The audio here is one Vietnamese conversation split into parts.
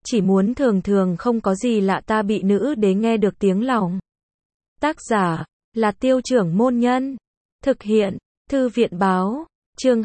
chỉ muốn thường thường không có gì lạ ta bị nữ đế nghe được tiếng lòng. Tác giả là Tiêu Trưởng Môn Nhân. Thực hiện Thư viện Báo. Chương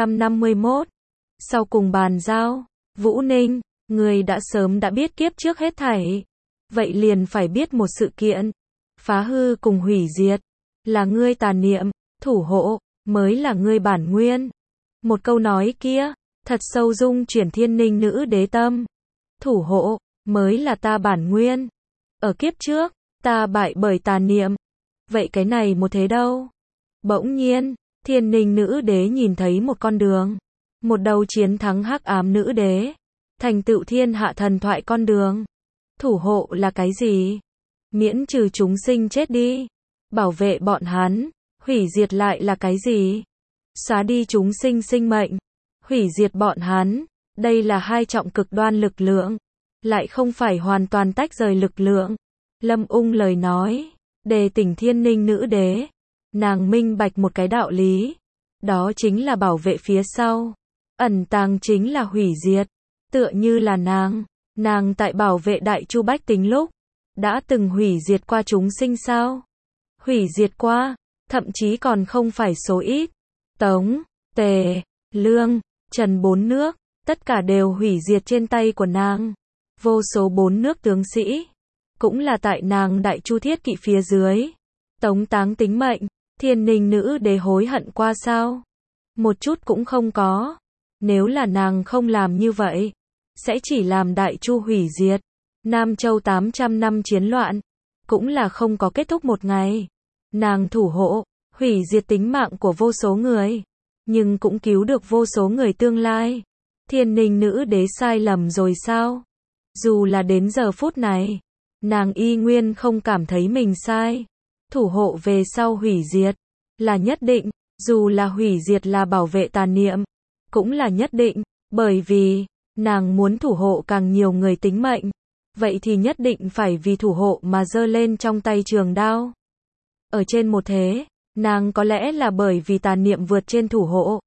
251. Sau cùng bàn giao. Vũ Ninh, người đã sớm đã biết kiếp trước hết thảy. Vậy liền phải biết một sự kiện. Phá hư cùng hủy diệt là ngươi tà niệm, thủ hộ mới là ngươi bản nguyên. Một câu nói kia thật sâu dung chuyển thiên ninh nữ đế tâm. Thủ hộ mới là ta bản nguyên. Ở kiếp trước ta bại bởi tà niệm. Vậy cái này một thế đâu? Bỗng nhiên thiên ninh nữ đế nhìn thấy một con đường. Một đầu chiến thắng hắc ám nữ đế, thành tựu thiên hạ thần thoại con đường. Thủ hộ là cái gì? Miễn trừ chúng sinh chết đi, bảo vệ bọn hắn. Hủy diệt lại là cái gì? Xóa đi chúng sinh sinh mệnh, hủy diệt bọn hắn. Đây là hai trọng cực đoan lực lượng, lại không phải hoàn toàn tách rời lực lượng. Lâm Ung lời nói, đề tỉnh thiên ninh nữ đế. Nàng minh bạch một cái đạo lý, đó chính là bảo vệ phía sau. Ẩn tàng chính là hủy diệt. Tựa như là nàng tại bảo vệ Đại Chu bách tính lúc, đã từng hủy diệt qua chúng sinh sao? Hủy diệt qua, thậm chí còn không phải số ít. Tống, Tề, Lương, Trần bốn nước, tất cả đều hủy diệt trên tay của nàng. Vô số bốn nước tướng sĩ, cũng là tại nàng Đại Chu thiết kỵ phía dưới. Tống táng tính mệnh, thiên ninh nữ đế hối hận qua sao? Một chút cũng không có. Nếu là nàng không làm như vậy, sẽ chỉ làm Đại Chu hủy diệt. Nam Châu 800 năm chiến loạn, cũng là không có kết thúc một ngày. Nàng thủ hộ, hủy diệt tính mạng của vô số người, nhưng cũng cứu được vô số người tương lai. Thiên ninh nữ đế sai lầm rồi sao? Dù là đến giờ phút này, nàng y nguyên không cảm thấy mình sai. Thủ hộ về sau hủy diệt, là nhất định. Dù là hủy diệt là bảo vệ tà niệm, cũng là nhất định. Bởi vì, nàng muốn thủ hộ càng nhiều người tính mệnh. Vậy thì nhất định phải vì thủ hộ mà giơ lên trong tay trường đao. Ở trên một thế, nàng có lẽ là bởi vì tà niệm vượt trên thủ hộ,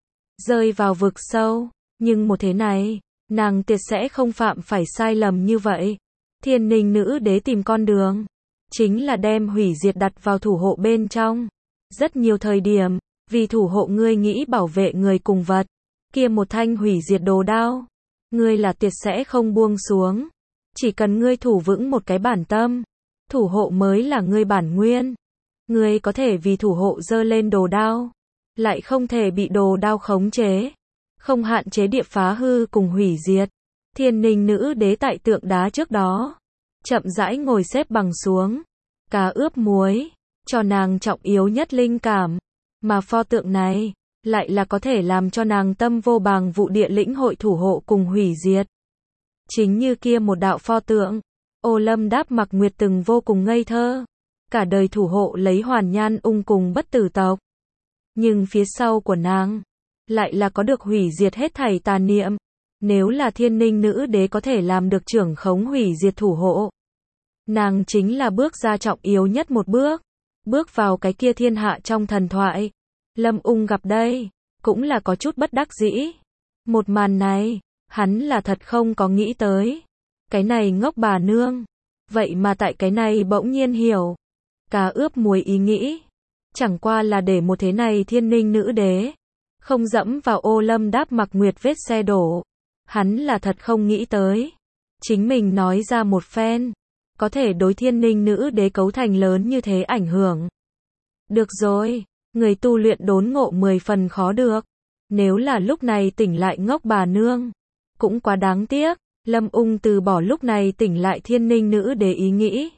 rơi vào vực sâu. Nhưng một thế này, nàng tuyệt sẽ không phạm phải sai lầm như vậy. Thiên ninh nữ đế tìm con đường, chính là đem hủy diệt đặt vào thủ hộ bên trong. Rất nhiều thời điểm, vì thủ hộ ngươi nghĩ bảo vệ người cùng vật, kia một thanh hủy diệt đồ đao, ngươi là tuyệt sẽ không buông xuống. Chỉ cần ngươi thủ vững một cái bản tâm, thủ hộ mới là ngươi bản nguyên. Ngươi có thể vì thủ hộ giơ lên đồ đao, lại không thể bị đồ đao khống chế, không hạn chế địa phá hư cùng hủy diệt. Thiên ninh nữ đế tại tượng đá trước đó, chậm rãi ngồi xếp bằng xuống, cá ướp muối, cho nàng trọng yếu nhất linh cảm. Mà pho tượng này, lại là có thể làm cho nàng tâm vô bàng vụ địa lĩnh hội thủ hộ cùng hủy diệt. Chính như kia một đạo pho tượng, Ô Lâm Đáp Mặc Nguyệt từng vô cùng ngây thơ, cả đời thủ hộ lấy Hoàn Nhan Ung cùng bất tử tộc. Nhưng phía sau của nàng, lại là có được hủy diệt hết thảy tà niệm. Nếu là thiên ninh nữ đế có thể làm được trưởng khống hủy diệt thủ hộ, nàng chính là bước ra trọng yếu nhất một bước, bước vào cái kia thiên hạ trong thần thoại. Lâm Ung gặp đây, cũng là có chút bất đắc dĩ. Một màn này, hắn là thật không có nghĩ tới. Cái này ngốc bà nương, vậy mà tại cái này bỗng nhiên hiểu. Cá ướp muối ý nghĩ, chẳng qua là để một thế này thiên ninh nữ đế không dẫm vào Ô Lâm Đáp Mặc Nguyệt vết xe đổ. Hắn là thật không nghĩ tới, chính mình nói ra một phen, có thể đối thiên ninh nữ đế cấu thành lớn như thế ảnh hưởng. Được rồi, người tu luyện đốn ngộ 10 phần khó được. Nếu là lúc này tỉnh lại ngốc bà nương, cũng quá đáng tiếc. Lâm Ung từ bỏ lúc này tỉnh lại thiên ninh nữ đế ý nghĩ.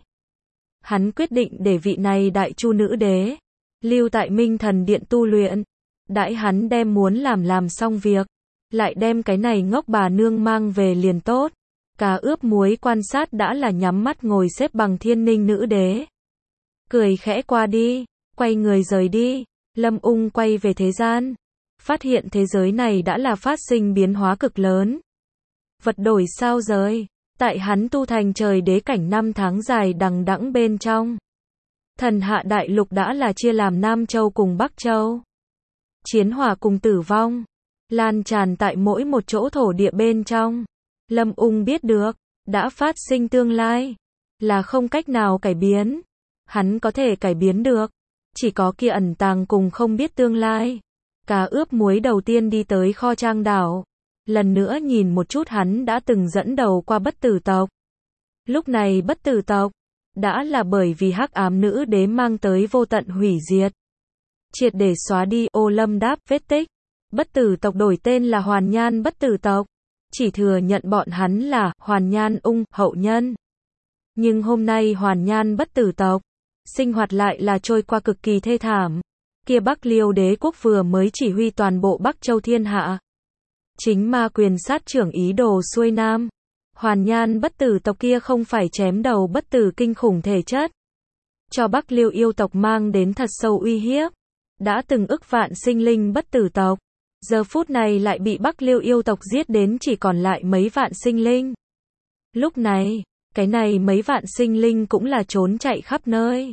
Hắn quyết định để vị này Đại Chu nữ đế lưu tại Minh Thần Điện tu luyện. Đãi hắn đem muốn làm xong việc, lại đem cái này ngốc bà nương mang về liền tốt. Cá ướp muối quan sát đã là nhắm mắt ngồi xếp bằng thiên ninh nữ đế. Cười khẽ qua đi, quay người rời đi. Lâm Ung quay về thế gian, phát hiện thế giới này đã là phát sinh biến hóa cực lớn. Vật đổi sao rời, tại hắn tu thành trời đế cảnh 5 tháng dài đằng đẵng bên trong. Thần hạ đại lục đã là chia làm Nam Châu cùng Bắc Châu. Chiến hỏa cùng tử vong lan tràn tại mỗi một chỗ thổ địa bên trong. Lâm Ung biết được, đã phát sinh tương lai, là không cách nào cải biến. Hắn có thể cải biến được, chỉ có kia ẩn tàng cùng không biết tương lai. Cá ướp muối đầu tiên đi tới kho trang đảo. Lần nữa nhìn một chút hắn đã từng dẫn đầu qua bất tử tộc. Lúc này bất tử tộc, đã là bởi vì hắc ám nữ đế mang tới vô tận hủy diệt. Triệt để xóa đi Ô Lâm đáp vết tích. Bất tử tộc đổi tên là Hoàn Nhan bất tử tộc. Chỉ thừa nhận bọn hắn là Hoàn Nhan Ung hậu nhân. Nhưng hôm nay Hoàn Nhan bất tử tộc, sinh hoạt lại là trôi qua cực kỳ thê thảm. Kia Bắc Liêu đế quốc vừa mới chỉ huy toàn bộ Bắc Châu thiên hạ. Chính ma quyền sát trưởng ý đồ xuôi nam. Hoàn Nhan bất tử tộc kia không phải chém đầu bất tử kinh khủng thể chất. Cho Bắc Liêu yêu tộc mang đến thật sâu uy hiếp. Đã từng ức vạn sinh linh bất tử tộc. Giờ phút này lại bị Bắc Liêu yêu tộc giết đến chỉ còn lại mấy vạn sinh linh. Lúc này, cái này mấy vạn sinh linh cũng là trốn chạy khắp nơi.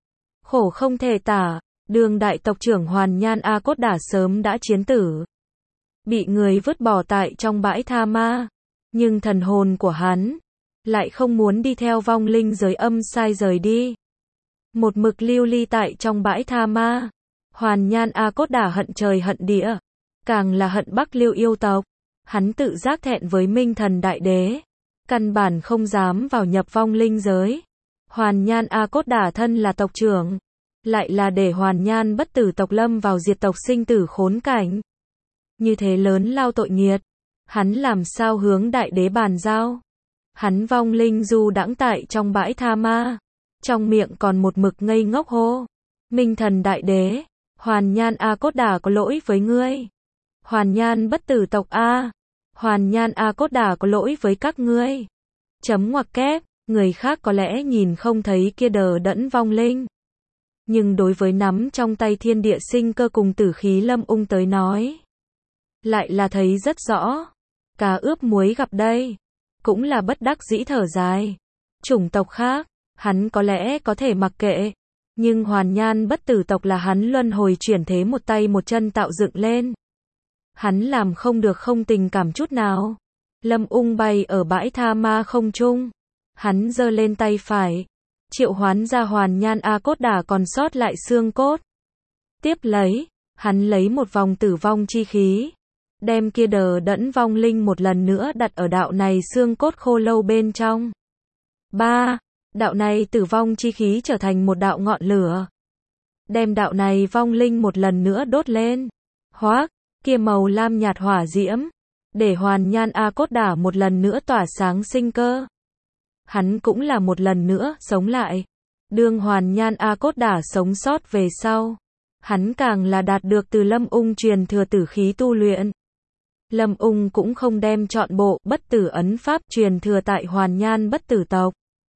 Khổ không thể tả, Đường đại tộc trưởng Hoàn Nhan A Cốt Đả sớm đã chiến tử. Bị người vứt bỏ tại trong bãi tha ma. Nhưng thần hồn của hắn lại không muốn đi theo vong linh giới âm sai rời đi. Một mực lưu ly tại trong bãi tha ma. Hoàn Nhan A Cốt Đả hận trời hận địa. Càng là hận Bắc Liêu yêu tộc. Hắn tự giác thẹn với Minh Thần Đại Đế. Căn bản không dám vào nhập vong linh giới. Hoàn Nhan A Cốt Đả thân là tộc trưởng. Lại là để Hoàn Nhan bất tử tộc lâm vào diệt tộc sinh tử khốn cảnh. Như thế lớn lao tội nghiệt. Hắn làm sao hướng Đại Đế bàn giao. Hắn vong linh du đãng tại trong bãi tha ma. Trong miệng còn một mực ngây ngốc hô. Minh Thần Đại Đế, Hoàn Nhan A Cốt Đả có lỗi với ngươi. Hoàn Nhan bất tử tộc A. Hoàn Nhan A Cốt Đả có lỗi với các ngươi. Chấm ngoặc kép, người khác có lẽ nhìn không thấy kia đờ đẫn vong linh. Nhưng đối với nắm trong tay thiên địa sinh cơ cùng tử khí Lâm Ung tới nói. Lại là thấy rất rõ. Cá ướp muối gặp đây. Cũng là bất đắc dĩ thở dài. Chủng tộc khác, hắn có lẽ có thể mặc kệ. Nhưng Hoàn Nhan bất tử tộc là hắn luân hồi chuyển thế một tay một chân tạo dựng lên. Hắn làm không được không tình cảm chút nào. Lâm Ung bay ở bãi tha ma không trung. Hắn giơ lên tay phải. Triệu hoán ra Hoàn Nhan A Cốt Đả còn sót lại xương cốt. Tiếp lấy, hắn lấy một vòng tử vong chi khí. Đem kia đờ đẫn vong linh một lần nữa đặt ở đạo này xương cốt khô lâu bên trong. 3. Đạo này tử vong chi khí trở thành một đạo ngọn lửa. Đem đạo này vong linh một lần nữa đốt lên. Hoác, kia màu lam nhạt hỏa diễm. Để Hoàn Nhan A Cốt Đả một lần nữa tỏa sáng sinh cơ. Hắn cũng là một lần nữa sống lại. Đương Hoàn Nhan A Cốt Đả sống sót về sau. Hắn càng là đạt được từ Lâm Ung truyền thừa tử khí tu luyện. Lâm Ung cũng không đem trọn bộ bất tử ấn pháp truyền thừa tại Hoàn Nhan bất tử tộc.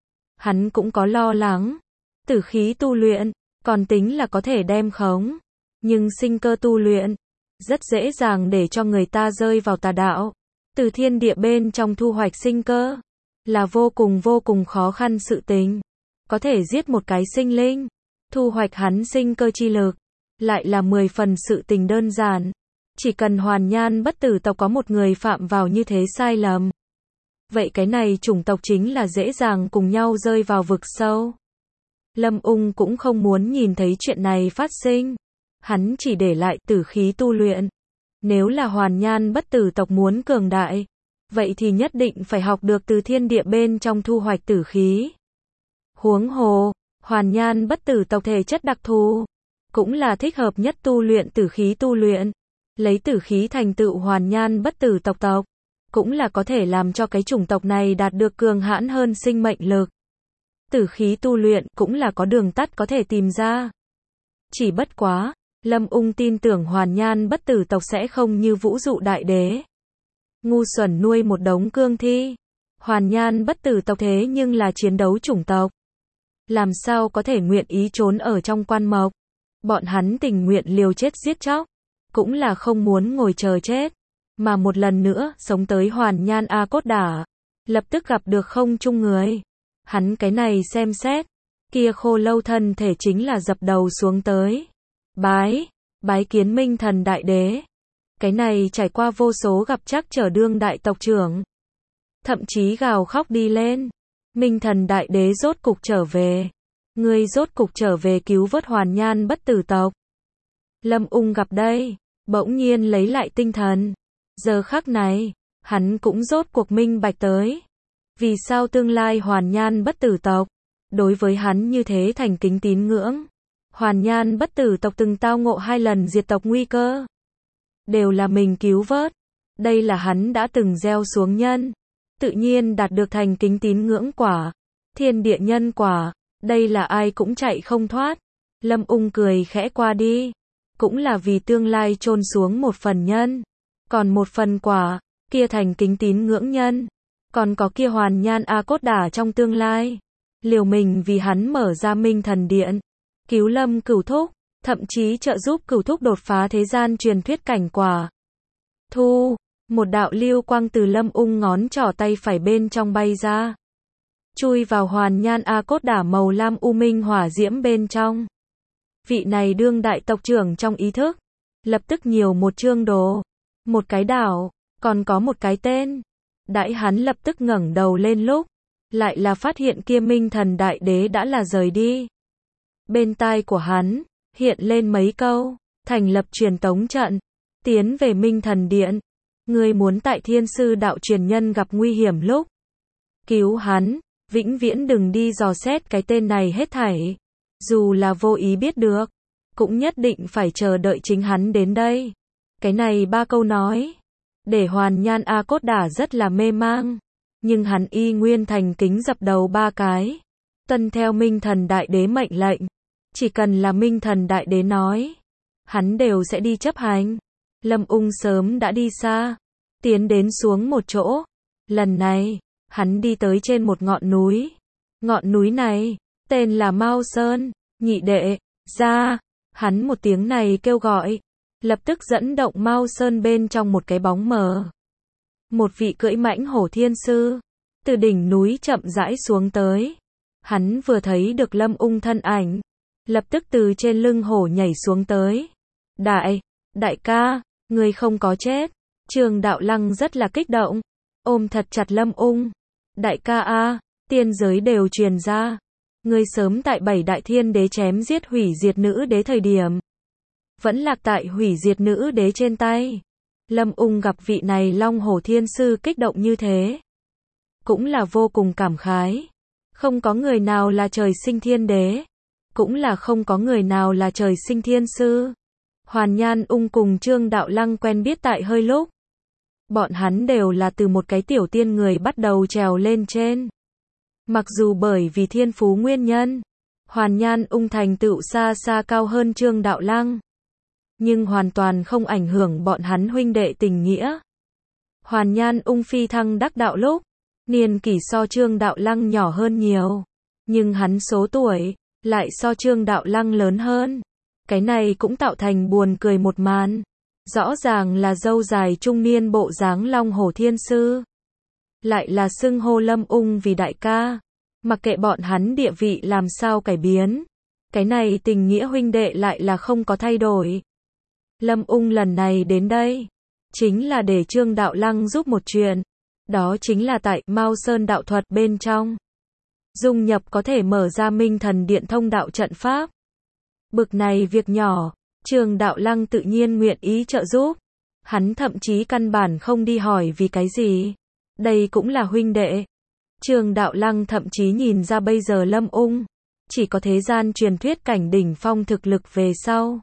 Hắn cũng có lo lắng. Tử khí tu luyện, còn tính là có thể đem khống. Nhưng sinh cơ tu luyện, rất dễ dàng để cho người ta rơi vào tà đạo. Từ thiên địa bên trong thu hoạch sinh cơ, là vô cùng khó khăn sự tình. Có thể giết một cái sinh linh, thu hoạch hắn sinh cơ chi lực, lại là 10 phần sự tình đơn giản. Chỉ cần Hoàn Nhan bất tử tộc có một người phạm vào như thế sai lầm. Vậy cái này chủng tộc chính là dễ dàng cùng nhau rơi vào vực sâu. Lâm Ung cũng không muốn nhìn thấy chuyện này phát sinh. Hắn chỉ để lại tử khí tu luyện. Nếu là Hoàn Nhan bất tử tộc muốn cường đại, vậy thì nhất định phải học được từ thiên địa bên trong thu hoạch tử khí. Huống hồ, Hoàn Nhan bất tử tộc thể chất đặc thù, cũng là thích hợp nhất tu luyện tử khí tu luyện. Lấy tử khí thành tựu Hoàn Nhan bất tử tộc, cũng là có thể làm cho cái chủng tộc này đạt được cường hãn hơn sinh mệnh lực. Tử khí tu luyện cũng là có đường tắt có thể tìm ra. Chỉ bất quá, Lâm Ung tin tưởng Hoàn Nhan bất tử tộc sẽ không như Vũ Dụ Đại Đế. Ngu xuẩn nuôi một đống cương thi. Hoàn Nhan bất tử tộc thế nhưng là chiến đấu chủng tộc. Làm sao có thể nguyện ý trốn ở trong quan mộc. Bọn hắn tình nguyện liều chết giết chóc. Cũng là không muốn ngồi chờ chết. Mà một lần nữa sống tới Hoàn Nhan A Cốt Đả. Lập tức gặp được không chung người. Hắn cái này xem xét. Kia khô lâu thân thể chính là dập đầu xuống tới. Bái kiến Minh Thần Đại Đế. Cái này trải qua vô số gặp trắc trở đương đại tộc trưởng. thậm chí gào khóc đi lên. Minh Thần Đại Đế rốt cục trở về. Ngươi rốt cục trở về cứu vớt Hoàn Nhan bất tử tộc. Lâm Ung gặp đây, bỗng nhiên lấy lại tinh thần. Giờ khắc này, hắn cũng rốt cuộc minh bạch tới. Vì sao tương lai Hoàn Nhan bất tử tộc, đối với hắn như thế thành kính tín ngưỡng. Hoàn Nhan bất tử tộc từng tao ngộ 2 lần diệt tộc nguy cơ. Đều là mình cứu vớt. Đây là hắn đã từng gieo xuống nhân. Tự nhiên đạt được thành kính tín ngưỡng quả. Thiên địa nhân quả. Đây là ai cũng chạy không thoát. Lâm Ung cười khẽ qua đi. Cũng là vì tương lai chôn xuống một phần nhân. Còn một phần quả. Kia thành kính tín ngưỡng nhân. Còn có kia Hoàn Nhan A Cốt Đả trong tương lai. Liều mình vì hắn mở ra Minh Thần Điện. Cứu Lâm Cửu Thúc. Thậm chí trợ giúp Cửu Thúc đột phá thế gian truyền thuyết cảnh quả. Thu. Một đạo lưu quang từ Lâm Ung ngón trỏ tay phải bên trong bay ra. Chui vào Hoàn Nhan A Cốt Đả màu lam u minh hỏa diễm bên trong. Vị này đương đại tộc trưởng trong ý thức. Lập tức nhiều một chương đồ. Một cái đảo. Còn có một cái tên. Đãi hắn lập tức ngẩng đầu lên lúc. Lại là phát hiện kia Minh Thần Đại Đế đã là rời đi. Bên tai của hắn. Hiện lên mấy câu. Thành lập truyền tống trận. Tiến về Minh Thần Điện. Ngươi muốn tại Thiên Sư Đạo truyền nhân gặp nguy hiểm lúc. Cứu hắn. Vĩnh viễn đừng đi dò xét cái tên này hết thảy. Dù là vô ý biết được. Cũng nhất định phải chờ đợi chính hắn đến đây. Cái này 3 câu nói. Để Hoàn Nhan A Cốt Đả rất là mê mang. Nhưng hắn y nguyên thành kính dập đầu 3 cái. Tuân theo Minh Thần Đại Đế mệnh lệnh. Chỉ cần là Minh Thần Đại Đế nói. Hắn đều sẽ đi chấp hành. Lâm Ung sớm đã đi xa. Tiến đến xuống một chỗ. Lần này, hắn đi tới trên một ngọn núi. Ngọn núi này, tên là Mao Sơn. Nhị đệ, ra. Hắn một tiếng này kêu gọi. Lập tức dẫn động Mao Sơn bên trong một cái bóng mờ. Một vị cưỡi mãnh hổ thiên sư. Từ đỉnh núi chậm rãi xuống tới. Hắn vừa thấy được Lâm Ung thân ảnh. Lập tức từ trên lưng hổ nhảy xuống tới. Đại ca, người không có chết. Trường Đạo Lăng rất là kích động. Ôm thật chặt Lâm Ung. Đại ca a, tiên giới đều truyền ra. Người sớm tại 7 đại thiên đế chém giết hủy diệt nữ đế thời điểm. Vẫn lạc tại hủy diệt nữ đế trên tay. Lâm Ung gặp vị này Long Hổ Thiên Sư kích động như thế. Cũng là vô cùng cảm khái. Không có người nào là trời sinh thiên đế. Cũng là không có người nào là trời sinh thiên sư. Hoàn Nhan Ung cùng Trương Đạo Lăng quen biết tại hơi lúc. Bọn hắn đều là từ một cái tiểu tiên người bắt đầu trèo lên trên. Mặc dù bởi vì thiên phú nguyên nhân, Hoàn Nhan Ung thành tựu xa xa cao hơn Trương Đạo Lăng. Nhưng hoàn toàn không ảnh hưởng bọn hắn huynh đệ tình nghĩa. Hoàn Nhan Ung phi thăng đắc đạo lúc, niên kỷ so Trương Đạo Lăng nhỏ hơn nhiều. Nhưng hắn số tuổi, lại so Trương Đạo Lăng lớn hơn. Cái này cũng tạo thành buồn cười một màn. Rõ ràng là dâu dài trung niên bộ dáng Long Hổ Thiên Sư. Lại là xưng hô Lâm Ung vì đại ca. Mặc kệ bọn hắn địa vị làm sao cải biến. Cái này tình nghĩa huynh đệ lại là không có thay đổi. Lâm Ung lần này đến đây. Chính là để Trương Đạo Lăng giúp một chuyện. Đó chính là tại Mao Sơn đạo thuật bên trong. Dung nhập có thể mở ra Minh Thần Điện thông đạo trận pháp. Bực này việc nhỏ. Trương Đạo Lăng tự nhiên nguyện ý trợ giúp. Hắn thậm chí căn bản không đi hỏi vì cái gì. Đây cũng là huynh đệ. Trương Đạo Lăng thậm chí nhìn ra bây giờ Lâm Ung. Chỉ có thế gian truyền thuyết cảnh đỉnh phong thực lực về sau.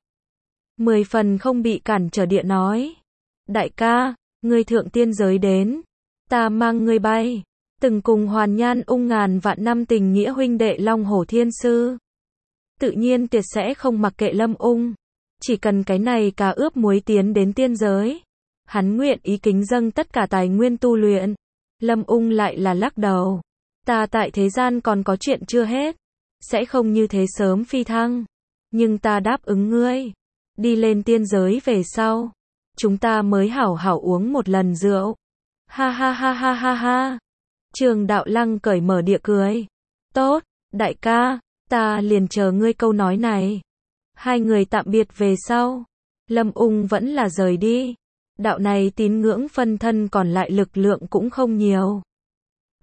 10 phần không bị cản trở địa nói. Đại ca, ngươi thượng tiên giới đến. Ta mang ngươi bay. Từng cùng Hoàn Nhan Ung ngàn vạn năm tình nghĩa huynh đệ Long Hổ Thiên Sư. Tự nhiên tuyệt sẽ không mặc kệ Lâm Ung. Chỉ cần cái này cá ướp muối tiến đến tiên giới. Hắn nguyện ý kính dâng tất cả tài nguyên tu luyện. Lâm Ung lại là lắc đầu. Ta tại thế gian còn có chuyện chưa hết. Sẽ không như thế sớm phi thăng. Nhưng ta đáp ứng ngươi. Đi lên tiên giới về sau. Chúng ta mới hảo hảo uống một lần rượu. Ha ha ha ha ha ha. Trương Đạo Lăng cởi mở địa cười. Tốt, đại ca, ta liền chờ ngươi câu nói này. Hai người tạm biệt về sau. Lâm Ung vẫn là rời đi. Đạo này tín ngưỡng phân thân còn lại lực lượng cũng không nhiều.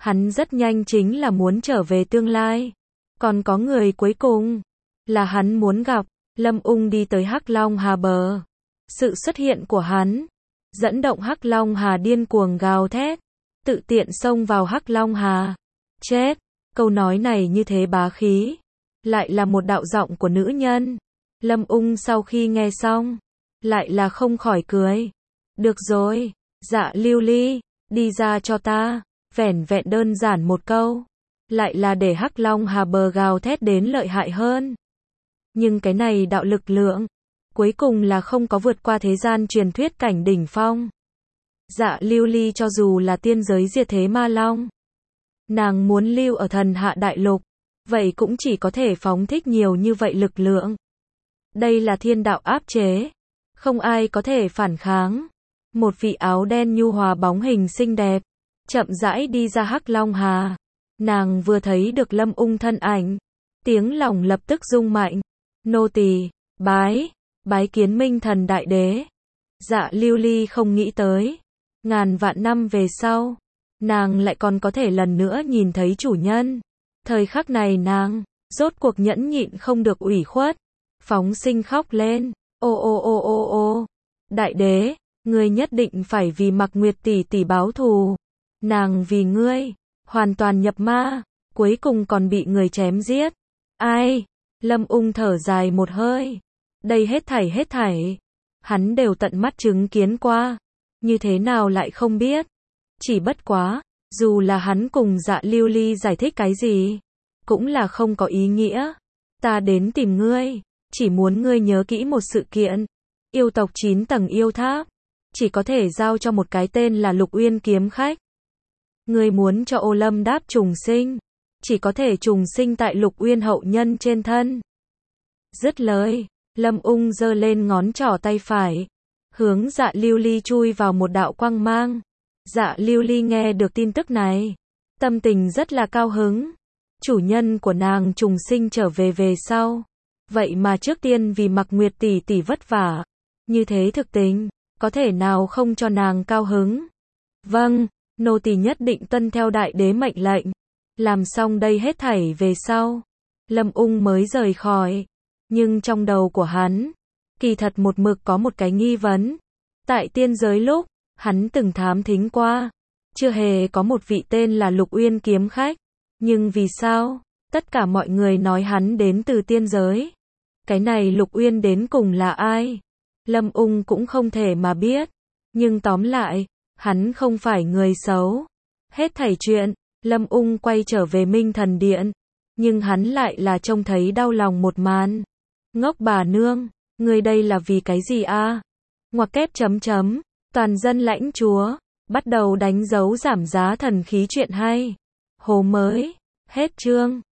Hắn rất nhanh chính là muốn trở về tương lai. Còn có người cuối cùng, là hắn muốn gặp. Lâm Ung đi tới Hắc Long Hà bờ. Sự xuất hiện của hắn, dẫn động Hắc Long Hà điên cuồng gào thét, tự tiện xông vào Hắc Long Hà. Chết, câu nói này như thế bá khí, lại là một đạo giọng của nữ nhân. Lâm Ung sau khi nghe xong, lại là không khỏi cười. Được rồi, Dạ Lưu Ly, đi ra cho ta. Vẻn vẹn đơn giản một câu, lại là để Hắc Long Hà bờ gào thét đến lợi hại hơn. Nhưng cái này đạo lực lượng, cuối cùng là không có vượt qua thế gian truyền thuyết cảnh đỉnh phong. Dạ Lưu Ly cho dù là tiên giới diệt thế ma long, nàng muốn lưu ở thần hạ đại lục, vậy cũng chỉ có thể phóng thích nhiều như vậy lực lượng. Đây là thiên đạo áp chế, không ai có thể phản kháng. Một vị áo đen nhu hòa bóng hình xinh đẹp, chậm rãi đi ra Hắc Long Hà. Nàng vừa thấy được Lâm Ung thân ảnh, tiếng lòng lập tức rung mạnh. Nô tỳ bái kiến Minh Thần Đại Đế. Dạ Lưu Ly không nghĩ tới, ngàn vạn năm về sau, nàng lại còn có thể lần nữa nhìn thấy chủ nhân. Thời khắc này nàng, rốt cuộc nhẫn nhịn không được ủy khuất, phóng sinh khóc lên. Ô ô ô ô ô, Đại Đế, ngươi nhất định phải vì Mặc Nguyệt tỷ tỷ báo thù. Nàng vì ngươi, hoàn toàn nhập ma, cuối cùng còn bị người chém giết. Ai? Lâm Ung thở dài một hơi. Đây hết thảy, hắn đều tận mắt chứng kiến qua. Như thế nào lại không biết? Chỉ bất quá, dù là hắn cùng Dạ Lưu Ly giải thích cái gì, cũng là không có ý nghĩa. Ta đến tìm ngươi, chỉ muốn ngươi nhớ kỹ một sự kiện. Yêu tộc 9 tầng yêu tháp, chỉ có thể giao cho một cái tên là Lục Uyên kiếm khách. Ngươi muốn cho Ô Lâm Đáp trùng sinh, chỉ có thể trùng sinh tại Lục Uyên hậu nhân trên thân. Dứt lời, Lâm Ung giơ lên ngón trỏ tay phải, hướng Dạ Lưu Ly chui vào một đạo quang mang. Dạ Lưu Ly nghe được tin tức này, tâm tình rất là cao hứng. Chủ nhân của nàng trùng sinh trở về sau, vậy mà trước tiên vì Mặc Nguyệt tỷ tỷ vất vả, như thế thực tình, có thể nào không cho nàng cao hứng? Vâng, nô tỳ nhất định tuân theo Đại Đế mệnh lệnh. Làm xong đây hết thảy về sau, Lâm Ung mới rời khỏi. Nhưng trong đầu của hắn, kỳ thật một mực có một cái nghi vấn. Tại tiên giới lúc, hắn từng thám thính qua, chưa hề có một vị tên là Lục Uyên kiếm khách. Nhưng vì sao, tất cả mọi người nói hắn đến từ tiên giới? Cái này Lục Uyên đến cùng là ai? Lâm Ung cũng không thể mà biết. Nhưng tóm lại, hắn không phải người xấu. Hết thảy chuyện, Lâm Ung quay trở về Minh Thần Điện. Nhưng hắn lại là trông thấy đau lòng một màn. Ngốc bà nương, người đây là vì cái gì a? Ngoặc kép chấm chấm, toàn dân lãnh chúa, bắt đầu đánh dấu giảm giá thần khí chuyện hay. Hồ mới, hết chương.